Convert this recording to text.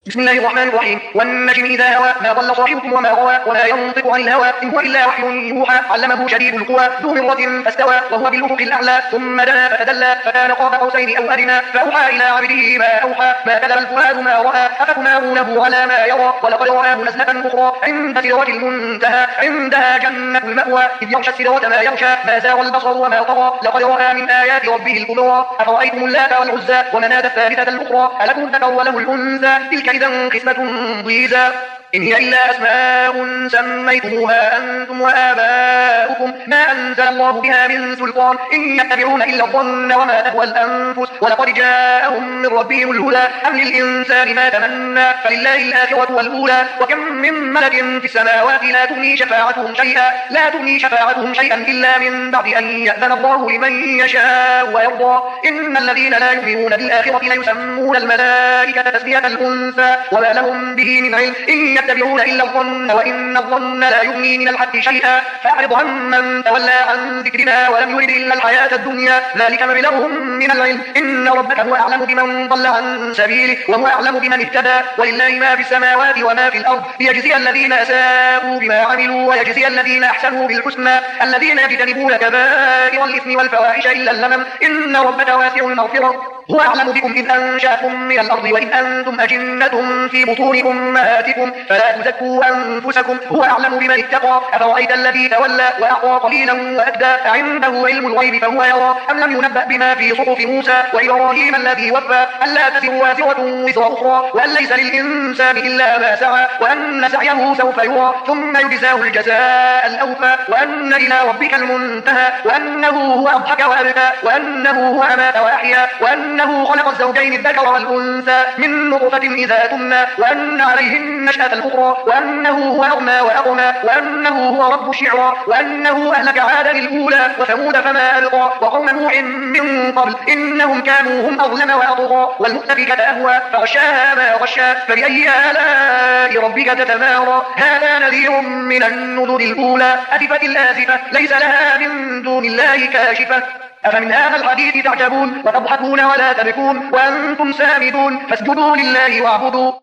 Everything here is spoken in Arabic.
بسم الله الرحمن الرحيم. والنجم إذا هوى ما ضل صاحبكم وما غوى وما ينطق عن الهوى إن هو إلا وحي يوحى علمه شديد القوى ذو مرة فاستوى وهو بالأفق الأعلى ثم دنا فتدلى فكان قاب قوسين أو أدنى فأوحى إلى عبده ما أوحى ما كذب الفؤاد ما رأى أفتمارونه على ما يرى ولقد رآه نزلة أخرى عند سدرة المنتهى عندها جنة المأوى إذ يغشى السدرة ما يغشى ما زاغ البصر وما طغى لقد رأى من آيات ربه الكبرى أفرأيتم اللات والعزى ومناة الثالثة الأخرى ألكم الذكر وله الأنثى تلك إذا قسمة ضيزى إن هي إلا أسماء سميتموها أنتم وآباؤكم ما أنزل الله بها من سلطان إن يتبعون إلا الظن وما تهوى الأنفس ولقد جاءهم من ربهم الهدى أم للإنسان ما تمنى فلله الآخرة والأولى وكم من ملك في السماوات لا تغني شفاعتهم شيئا إلا من بعد أن يأذن الله لمن يشاء ويرضى إن الذين لا يؤمنون بالآخرة ليسمون الملائكة تسمية الأنثى وما لهم به من علم إن يتبعون إلا الظن وإن الظن لا يغني من الحق شيئا فأعرض عمن تولى عن ذكرنا ولم يرد إلا الحياة الدنيا ذلك مبلغهم من العلم إن ربك هو أعلم بمن ضل عن سبيله وهو أعلم بمن اهتدى ولله ما في السماوات وما في الأرض ليجزي الذين أساءوا بما عملوا ويجزي الذين أحسنوا بالحسنى الذين يجتنبون كبائر الإثم والفواحش إلا اللمم إن ربك واسع المغفرة هو أعلم بكم إذ أنشأكم من الأرض وإذ أنتم أجنة في بطون أمهاتكم فلا تزكوا أنفسكم هو أعلم بمن اتقى أفرأيت الذي تولى وأعطى قليلا وأكدى أعنده علم الغيب فهو يرى أم لم ينبأ بما في صحف موسى وإبراهيم الذي وفى ألا تزر وازرة وزر أخرى وأن ليس للإنسان إلا ما سعى وأن سعيه سوف يرى ثم يجزاه الجزاء الأوفى وأن إلى ربك المنتهى وأنه هو أضحك وأبكى وأنه هو أمات وأحيا وأنه خلق الزوجين الذكر والأنثى من نطفة إذا تمنى وأن عليه النشأة الأخرى وأنه هو أغنى وأغنى وأنه هو رب الشعرى وأنه أهلك عادا الأولى وثمود فما أبقى وقوم نوح من قبل إنهم كانوا هم أظلم وأطغى والمؤتفكة أهوى فغشاها ما غشى فبأي آلاء ربك تتمارى هذا نذير من النذر الأولى أزفت الآزفة ليس لها من دون الله كاشفة أفمن هذا الحديث تعجبون وتضحكون ولا تبكون وأنتم سامدون فاسجدوا لله واعبدوا